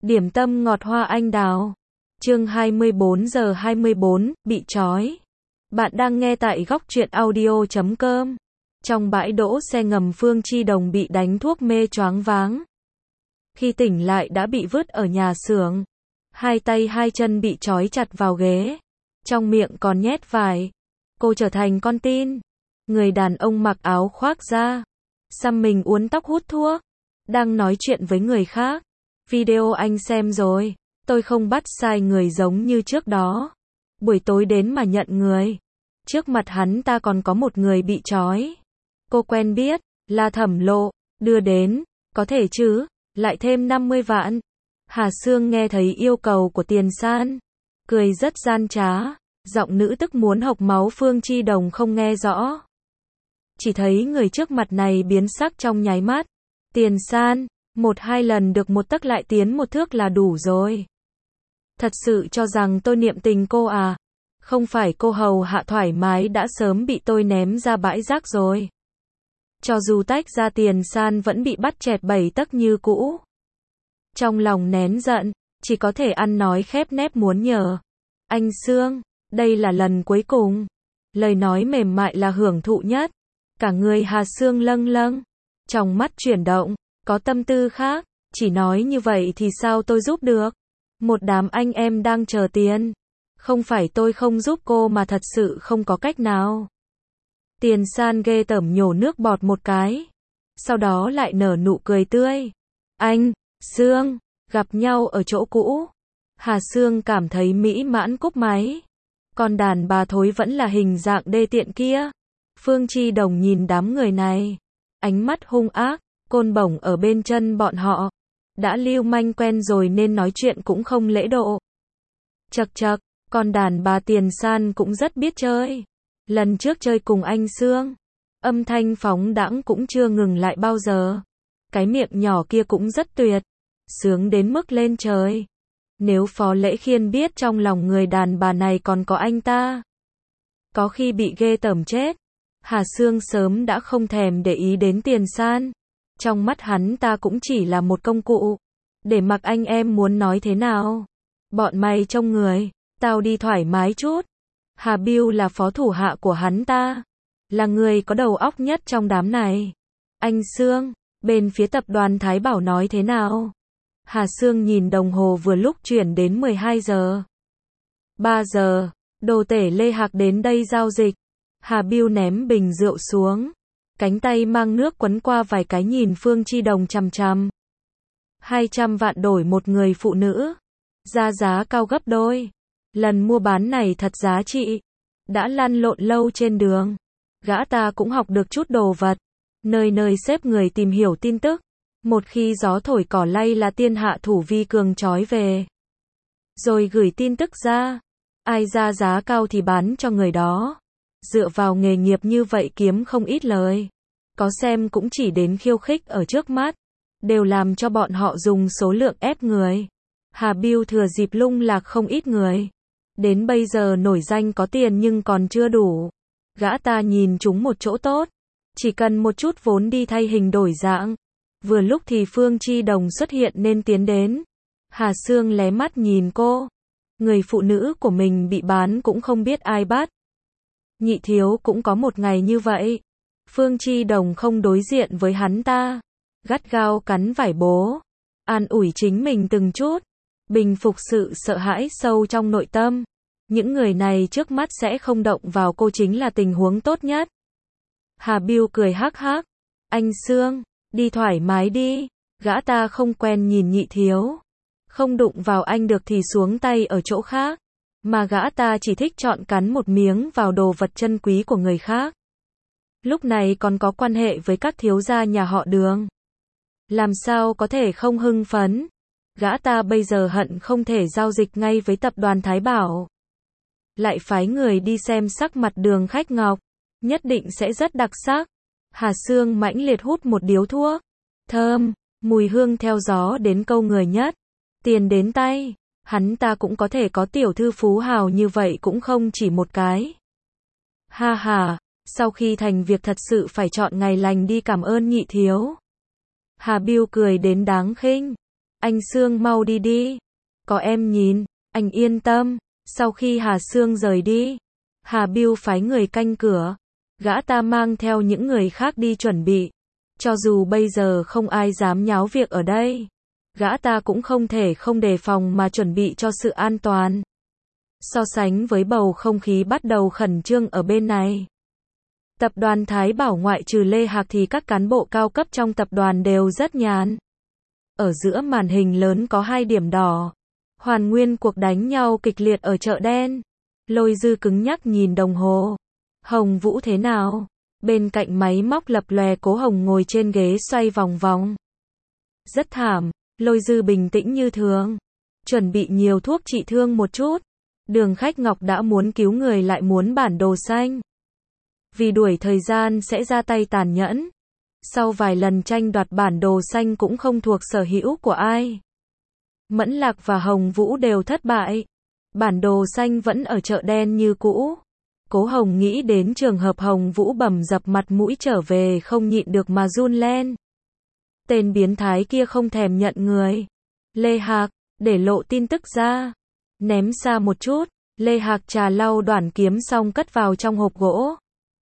Điểm tâm ngọt hoa anh đào. Chương 24 giờ 24, bị trói. Bạn đang nghe tại góc truyện audio.com. Trong bãi đỗ xe ngầm, Phương Chi Đồng bị đánh thuốc mê choáng váng. Khi tỉnh lại đã bị vứt ở nhà xưởng. Hai tay hai chân bị trói chặt vào ghế. Trong miệng còn nhét vải. Cô trở thành con tin. Người đàn ông mặc áo khoác da, xăm mình uốn tóc hút thuốc, đang nói chuyện với người khác. Video anh xem rồi, tôi không bắt sai người giống như trước đó. Buổi tối đến mà nhận người. Trước mặt hắn ta còn có một người bị trói. Cô quen biết, là Thẩm Lộ, đưa đến, có thể chứ, lại thêm 50 vạn. Hà Sương nghe thấy yêu cầu của Tiền San, cười rất gian trá, giọng nữ tức muốn hộc máu. Phương Chi Đồng không nghe rõ, chỉ thấy người trước mặt này biến sắc trong nháy mắt. Tiền San, 1-2 lần được một tấc lại tiến một thước là đủ rồi. Thật sự cho rằng tôi niệm tình cô à? Không phải cô hầu hạ thoải mái đã sớm bị tôi ném ra bãi rác rồi. Cho dù tách ra, Tiền San vẫn bị bắt chẹt 7 tấc như cũ. Trong lòng nén giận, chỉ có thể ăn nói khép nép muốn nhờ. Anh Sương, đây là lần cuối cùng. Lời nói mềm mại là hưởng thụ nhất. Cả người Hà Sương lâng lâng, trong mắt chuyển động, có tâm tư khác. Chỉ nói như vậy thì sao tôi giúp được? Một đám anh em đang chờ tiền. Không phải tôi không giúp cô mà thật sự không có cách nào. Tiền San ghê tởm nhổ nước bọt một cái. Sau đó lại nở nụ cười tươi. Anh, Sương, gặp nhau ở chỗ cũ. Hà Sương cảm thấy mỹ mãn cúp máy. Còn đàn bà thối vẫn là hình dạng đê tiện kia. Phương Chi Đồng nhìn đám người này, ánh mắt hung ác, côn bổng ở bên chân bọn họ. Đã lưu manh quen rồi nên nói chuyện cũng không lễ độ. Chậc chậc, còn đàn bà Tiền San cũng rất biết chơi. Lần trước chơi cùng anh Sương, âm thanh phóng đãng cũng chưa ngừng lại bao giờ. Cái miệng nhỏ kia cũng rất tuyệt, sướng đến mức lên trời. Nếu Phó Lễ Khiên biết trong lòng người đàn bà này còn có anh ta, có khi bị ghê tởm chết. Hà Sương sớm đã không thèm để ý đến Tiền San. Trong mắt hắn ta cũng chỉ là một công cụ. Để mặc anh em muốn nói thế nào. Bọn mày trông người, tao đi thoải mái chút. Hà Biêu là phó thủ hạ của hắn ta, là người có đầu óc nhất trong đám này. Anh Sương, bên phía tập đoàn Thái Bảo nói thế nào? Hà Sương nhìn đồng hồ, vừa lúc chuyển đến 12 giờ. 3 giờ, đồ tể Lê Hạc đến đây giao dịch. Hà Biêu ném bình rượu xuống, cánh tay mang nước quấn qua vài cái, nhìn Phương Chi Đồng chằm chằm. 200 vạn đổi một người phụ nữ, ra giá cao gấp đôi. Lần mua bán này thật giá trị. Đã lăn lộn lâu trên đường, gã ta cũng học được chút đồ vật. Nơi nơi xếp người tìm hiểu tin tức. Một khi gió thổi cỏ lay là tiên hạ thủ vi cường trói về, rồi gửi tin tức ra. Ai ra giá cao thì bán cho người đó. Dựa vào nghề nghiệp như vậy kiếm không ít lời. Có xem cũng chỉ đến khiêu khích ở trước mắt, đều làm cho bọn họ dùng số lượng ép người. Hà Biêu thừa dịp lung lạc không ít người. Đến bây giờ nổi danh có tiền nhưng còn chưa đủ. Gã ta nhìn chúng một chỗ tốt, chỉ cần một chút vốn đi thay hình đổi dạng. Vừa lúc thì Phương Chi Đồng xuất hiện nên tiến đến. Hà Sương lé mắt nhìn cô. Người phụ nữ của mình bị bán cũng không biết ai bắt. Nhị thiếu cũng có một ngày như vậy. Phương Chi Đồng không đối diện với hắn ta, gắt gao cắn vải bố, an ủi chính mình từng chút, bình phục sự sợ hãi sâu trong nội tâm. Những người này trước mắt sẽ không động vào cô chính là tình huống tốt nhất. Hà Biêu cười hắc hắc. Anh Sương, đi thoải mái đi. Gã ta không quen nhìn nhị thiếu. Không đụng vào anh được thì xuống tay ở chỗ khác. Mà gã ta chỉ thích chọn cắn một miếng vào đồ vật chân quý của người khác. Lúc này còn có quan hệ với các thiếu gia nhà họ Đường. Làm sao có thể không hưng phấn. Gã ta bây giờ hận không thể giao dịch ngay với tập đoàn Thái Bảo. Lại phái người đi xem sắc mặt Đường Khách Ngọc. Nhất định sẽ rất đặc sắc. Hà Sương mãnh liệt hút một điếu thuốc. Thơm, mùi hương theo gió đến câu người nhất. Tiền đến tay. Hắn ta cũng có thể có tiểu thư phú hào như vậy cũng không chỉ một cái. Ha ha, sau khi thành việc thật sự phải chọn ngày lành đi cảm ơn nhị thiếu. Hà Biêu cười đến đáng khinh. Anh Sương mau đi đi. Có em nhìn, anh yên tâm. Sau khi Hà Sương rời đi, Hà Bưu phái người canh cửa. Gã ta mang theo những người khác đi chuẩn bị. Cho dù bây giờ không ai dám nháo việc ở đây, gã ta cũng không thể không đề phòng mà chuẩn bị cho sự an toàn. So sánh với bầu không khí bắt đầu khẩn trương ở bên này, tập đoàn Thái Bảo ngoại trừ Lê Hạc thì các cán bộ cao cấp trong tập đoàn đều rất nhàn. Ở giữa màn hình lớn có 2 điểm đỏ. Hoàn nguyên cuộc đánh nhau kịch liệt ở chợ đen. Lôi Dư cứng nhắc nhìn đồng hồ. Hồng Vũ thế nào? Bên cạnh máy móc lập lòe, Cố Hồng ngồi trên ghế xoay vòng vòng. Rất thảm. Lôi Dư bình tĩnh như thường. Chuẩn bị nhiều thuốc trị thương một chút. Đường Khách Ngọc đã muốn cứu người lại muốn bản đồ xanh. Vì đuổi thời gian sẽ ra tay tàn nhẫn. Sau vài lần tranh đoạt bản đồ xanh cũng không thuộc sở hữu của ai. Mẫn Lạc và Hồng Vũ đều thất bại. Bản đồ xanh vẫn ở chợ đen như cũ. Cố Hồng nghĩ đến trường hợp Hồng Vũ bầm dập mặt mũi trở về không nhịn được mà run lên. Tên biến thái kia không thèm nhận người. Lê Hạc, để lộ tin tức ra. Ném xa một chút. Lê Hạc trà lau đoạn kiếm xong cất vào trong hộp gỗ.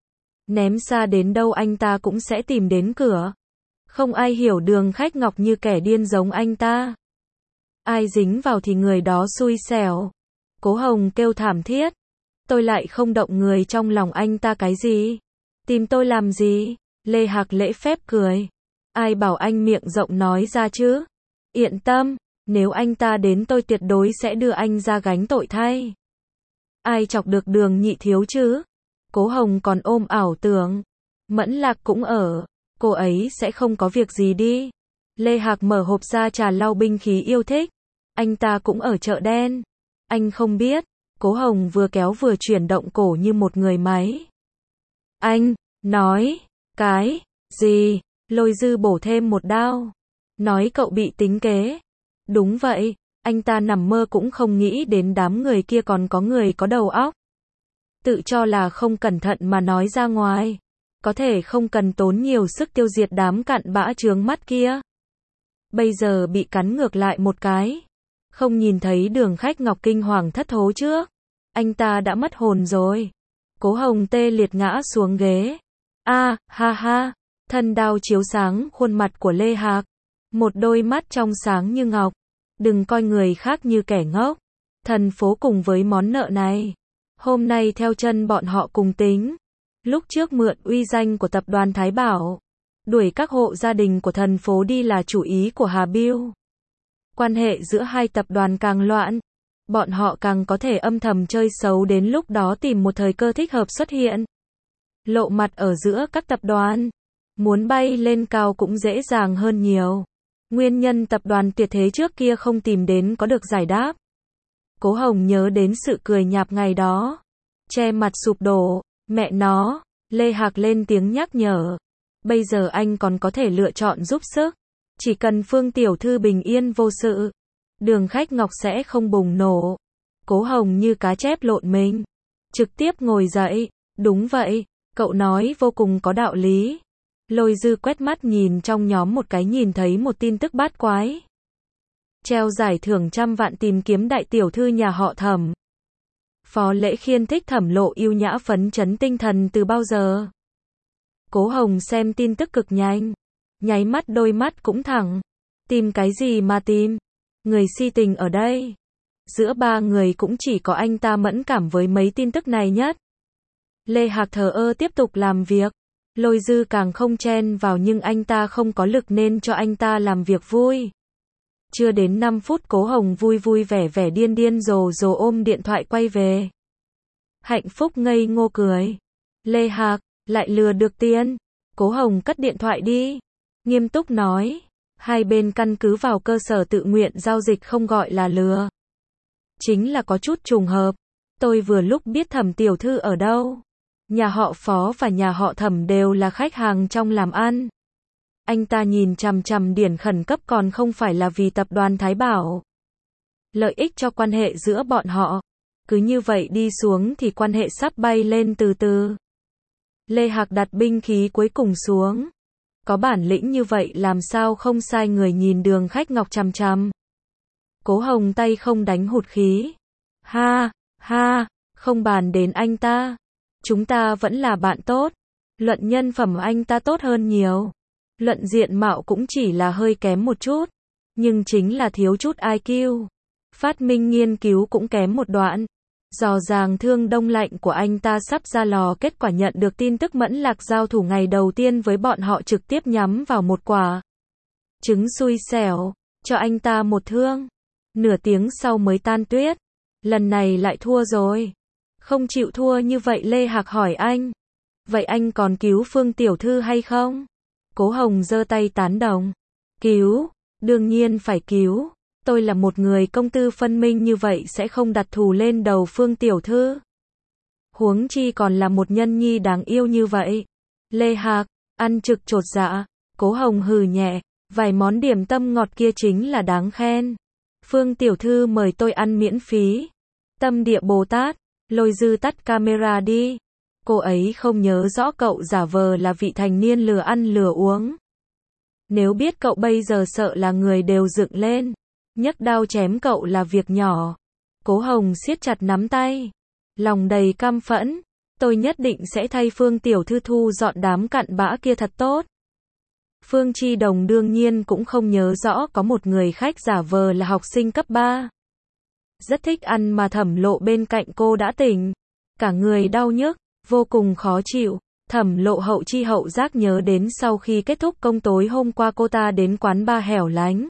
Ném xa đến đâu anh ta cũng sẽ tìm đến cửa. Không ai hiểu Đường Khách Ngọc như kẻ điên giống anh ta. Ai dính vào thì người đó xui xẻo. Cố Hồng kêu thảm thiết. Tôi lại không động người trong lòng anh ta cái gì. Tìm tôi làm gì? Lê Hạc lễ phép cười. Ai bảo anh miệng rộng nói ra chứ? Yên tâm, nếu anh ta đến tôi tuyệt đối sẽ đưa anh ra gánh tội thay. Ai chọc được Đường nhị thiếu chứ? Cố Hồng còn ôm ảo tưởng. Mẫn Lạc cũng ở. Cô ấy sẽ không có việc gì đi. Lê Hạc mở hộp ra trà lau binh khí yêu thích. Anh ta cũng ở chợ đen. Anh không biết. Cố Hồng vừa kéo vừa chuyển động cổ như một người máy. Anh, nói, cái, gì? Lôi Dư bổ thêm một đao. Nói cậu bị tính kế. Đúng vậy, anh ta nằm mơ cũng không nghĩ đến đám người kia còn có người có đầu óc. Tự cho là không cẩn thận mà nói ra ngoài. Có thể không cần tốn nhiều sức tiêu diệt đám cặn bã chướng mắt kia. Bây giờ bị cắn ngược lại một cái. Không nhìn thấy Đường Khách Ngọc kinh hoàng thất thố trước. Anh ta đã mất hồn rồi. Cố Hồng tê liệt ngã xuống ghế. Ha ha. Thân đao chiếu sáng khuôn mặt của Lê Hạc. Một đôi mắt trong sáng như ngọc. Đừng coi người khác như kẻ ngốc. Thần phố cùng với món nợ này. Hôm nay theo chân bọn họ cùng tính. Lúc trước mượn uy danh của tập đoàn Thái Bảo. Đuổi các hộ gia đình của thần phố đi là chủ ý của Hà Bưu. Quan hệ giữa hai tập đoàn càng loạn. Bọn họ càng có thể âm thầm chơi xấu, đến lúc đó tìm một thời cơ thích hợp xuất hiện. Lộ mặt ở giữa các tập đoàn. Muốn bay lên cao cũng dễ dàng hơn nhiều. Nguyên nhân tập đoàn tuyệt thế trước kia không tìm đến có được giải đáp. Cố Hồng nhớ đến sự cười nhạt ngày đó. Che mặt sụp đổ. Mẹ nó. Lê Hạc lên tiếng nhắc nhở. Bây giờ anh còn có thể lựa chọn giúp sức. Chỉ cần Phương tiểu thư bình yên vô sự. Đường Khách Ngọc sẽ không bùng nổ. Cố Hồng như cá chép lộn mình. Trực tiếp ngồi dậy. Đúng vậy. Cậu nói vô cùng có đạo lý. Lôi Dư quét mắt nhìn trong nhóm một cái, nhìn thấy một tin tức bát quái. Treo giải thưởng 100 vạn tìm kiếm đại tiểu thư nhà họ Thẩm. Phó Lễ Khiên thích Thẩm Lộ yêu nhã phấn chấn tinh thần từ bao giờ. Cố Hồng xem tin tức cực nhanh. Nháy mắt đôi mắt cũng thẳng. Tìm cái gì mà tìm? Người si tình ở đây. Giữa ba người cũng chỉ có anh ta mẫn cảm với mấy tin tức này nhất. Lê Hạc thờ ơ tiếp tục làm việc. Lôi Dư càng không chen vào, nhưng anh ta không có lực nên cho anh ta làm việc vui. Chưa đến 5 phút Cố Hồng vui vui vẻ vẻ điên điên rồ rồ ôm điện thoại quay về. Hạnh phúc ngây ngô cười. Lê Hạc, lại lừa được tiền. Cố Hồng cất điện thoại đi. Nghiêm túc nói. Hai bên căn cứ vào cơ sở tự nguyện giao dịch, không gọi là lừa. Chính là có chút trùng hợp. Tôi vừa lúc biết Thẩm tiểu thư ở đâu. Nhà họ Phó và nhà họ Thẩm đều là khách hàng trong làm ăn. Anh ta nhìn chằm chằm điển khẩn cấp, còn không phải là vì tập đoàn Thái Bảo. Lợi ích cho quan hệ giữa bọn họ. Cứ như vậy đi xuống thì quan hệ sắp bay lên từ từ. Lê Hạc đặt binh khí cuối cùng xuống. Có bản lĩnh như vậy làm sao không sai người nhìn Đường Khách Ngọc chằm chằm. Cố Hồng tay không đánh hụt khí. Ha, ha, không bàn đến anh ta. Chúng ta vẫn là bạn tốt. Luận nhân phẩm anh ta tốt hơn nhiều. Luận diện mạo cũng chỉ là hơi kém một chút. Nhưng chính là thiếu chút IQ. Phát minh nghiên cứu cũng kém một đoạn. Rõ ràng thương đông lạnh của anh ta sắp ra lò, kết quả nhận được tin tức Mẫn Lạc giao thủ ngày đầu tiên với bọn họ trực tiếp nhắm vào một quả trứng xui xẻo, cho anh ta một thương. Nửa tiếng sau mới tan tuyết. Lần này lại thua rồi. Không chịu thua như vậy Lê Hạc hỏi anh. Vậy anh còn cứu Phương tiểu thư hay không? Cố Hồng giơ tay tán đồng. Cứu, đương nhiên phải cứu. Tôi là một người công tư phân minh như vậy sẽ không đặt thù lên đầu Phương tiểu thư. Huống chi còn là một nhân nhi đáng yêu như vậy. Lê Hạc, ăn trực chột dạ. Cố Hồng hừ nhẹ, vài món điểm tâm ngọt kia chính là đáng khen. Phương tiểu thư mời tôi ăn miễn phí. Tâm địa Bồ Tát, Lôi Dư tắt camera đi. Cô ấy không nhớ rõ cậu giả vờ là vị thành niên lừa ăn lừa uống. Nếu biết cậu bây giờ sợ là người đều dựng lên. Nhấc đao chém cậu là việc nhỏ. Cố Hồng siết chặt nắm tay. Lòng đầy căm phẫn. Tôi nhất định sẽ thay Phương tiểu thư thu dọn đám cặn bã kia thật tốt. Phương Chi Đồng đương nhiên cũng không nhớ rõ có một người khách giả vờ là học sinh cấp 3. Rất thích ăn mà Thẩm Lộ bên cạnh cô đã tỉnh. Cả người đau nhức, vô cùng khó chịu. Thẩm Lộ hậu chi hậu giác nhớ đến sau khi kết thúc công tối hôm qua cô ta đến quán bar hẻo lánh.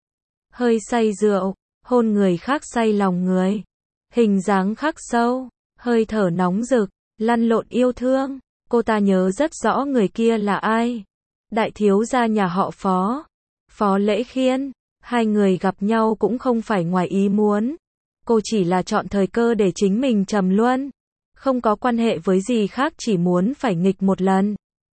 Hơi say rượu, hôn người khác say lòng người. Hình dáng khắc sâu, hơi thở nóng rực, lăn lộn yêu thương. Cô ta nhớ rất rõ người kia là ai. Đại thiếu gia nhà họ Phó. Phó Lễ Khiên. Hai người gặp nhau cũng không phải ngoài ý muốn. Cô chỉ là chọn thời cơ để chính mình trầm luân. Không có quan hệ với gì khác, chỉ muốn phải nghịch một lần.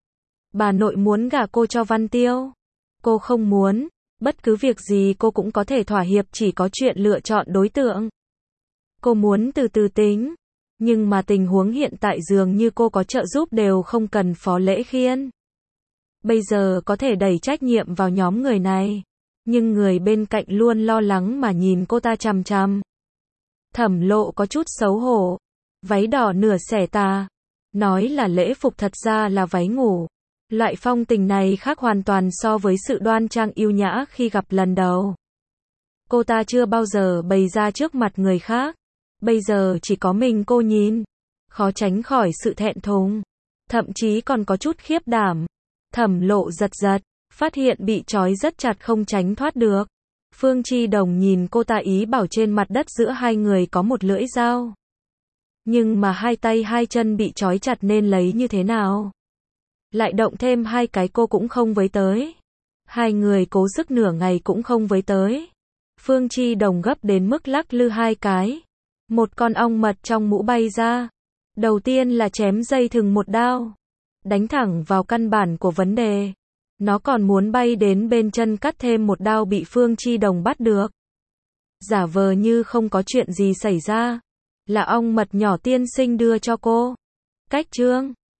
Bà nội muốn gả cô cho Văn Tiêu. Cô không muốn. Bất cứ việc gì cô cũng có thể thỏa hiệp, chỉ có chuyện lựa chọn đối tượng. Cô muốn từ từ tính. Nhưng mà tình huống hiện tại dường như cô có trợ giúp đều không cần Phó Lễ Khiên. Bây giờ có thể đẩy trách nhiệm vào nhóm người này. Nhưng người bên cạnh luôn lo lắng mà nhìn cô ta chằm chằm. Thẩm Lộ có chút xấu hổ. Váy đỏ nửa xẻ tà. Nói là lễ phục thật ra là váy ngủ. Loại phong tình này khác hoàn toàn so với sự đoan trang yêu nhã khi gặp lần đầu. Cô ta chưa bao giờ bày ra trước mặt người khác. Bây giờ chỉ có mình cô nhìn. Khó tránh khỏi sự thẹn thùng. Thậm chí còn có chút khiếp đảm. Thẩm Lộ giật giật. Phát hiện bị trói rất chặt không tránh thoát được. Phương Chi Đồng nhìn cô ta ý bảo trên mặt đất giữa hai người có một lưỡi dao. Nhưng mà hai tay hai chân bị trói chặt nên lấy như thế nào? Lại động thêm hai cái cô cũng không với tới. Hai người cố sức nửa ngày cũng không với tới. Phương Chi Đồng gấp đến mức lắc lư hai cái. Một con ong mật trong mũ bay ra. Đầu tiên là chém dây thừng một đao. Đánh thẳng vào căn bản của vấn đề. Nó còn muốn bay đến bên chân cắt thêm một đao, bị Phương Chi Đồng bắt được. Giả vờ như không có chuyện gì xảy ra. Là ong mật nhỏ tiên sinh đưa cho cô. Cách trương.